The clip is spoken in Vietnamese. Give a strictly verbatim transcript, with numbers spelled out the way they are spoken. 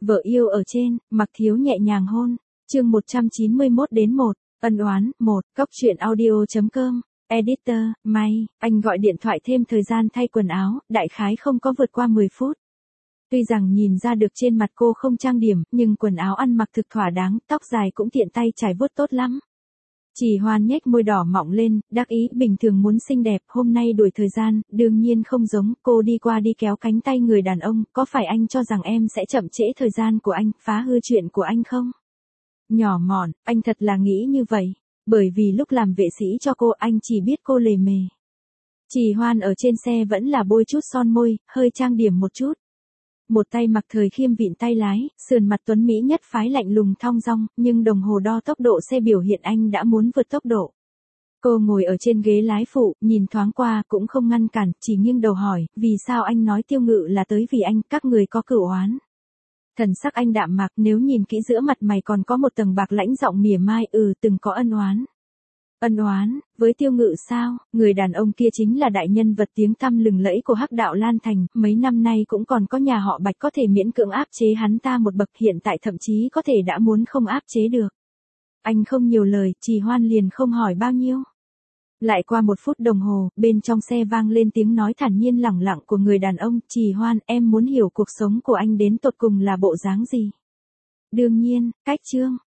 Vợ yêu ở trên, Mặc Thiếu nhẹ nhàng hôn. Chương một trăm chín mươi mốt đến một, ân oán, một, Cóc truyện audio chấm com. Editor, May, anh gọi điện thoại thêm thời gian thay quần áo, đại khái không có vượt qua mười phút. Tuy rằng nhìn ra được trên mặt cô không trang điểm, nhưng quần áo ăn mặc thực thỏa đáng, tóc dài cũng tiện tay trải vuốt tốt lắm. Chỉ Hoan nhếch môi đỏ mọng lên, đắc ý, bình thường muốn xinh đẹp, hôm nay đuổi thời gian, đương nhiên không giống, cô đi qua đi kéo cánh tay người đàn ông, có phải anh cho rằng em sẽ chậm trễ thời gian của anh, phá hư chuyện của anh không? Nhỏ mọn, anh thật là nghĩ như vậy, bởi vì lúc làm vệ sĩ cho cô anh chỉ biết cô lề mề. Chỉ Hoan ở trên xe vẫn là bôi chút son môi, hơi trang điểm một chút. Một tay Mặc Thời Khiêm vịn tay lái, sườn mặt tuấn mỹ nhất phái lạnh lùng thong dong, nhưng đồng hồ đo tốc độ xe biểu hiện anh đã muốn vượt tốc độ. Cô ngồi ở trên ghế lái phụ, nhìn thoáng qua cũng không ngăn cản, chỉ nghiêng đầu hỏi, vì sao anh nói Tiêu Ngự là tới vì anh, các người có cửu oán. Thần sắc anh đạm mạc, nếu nhìn kỹ giữa mặt mày còn có một tầng bạc lãnh giọng mỉa mai, ừ từng có ân oán. Ân oán, với Tiêu Ngự sao? Người đàn ông kia chính là đại nhân vật tiếng tăm lừng lẫy của Hắc Đạo Lan Thành, mấy năm nay cũng còn có nhà họ Bạch có thể miễn cưỡng áp chế hắn ta một bậc, hiện tại thậm chí có thể đã muốn không áp chế được. Anh không nhiều lời, Chỉ Hoan liền không hỏi bao nhiêu. Lại qua một phút đồng hồ, bên trong xe vang lên tiếng nói thản nhiên lẳng lặng của người đàn ông, Chỉ Hoan, em muốn hiểu cuộc sống của anh đến tột cùng là bộ dáng gì. Đương nhiên, cách chương,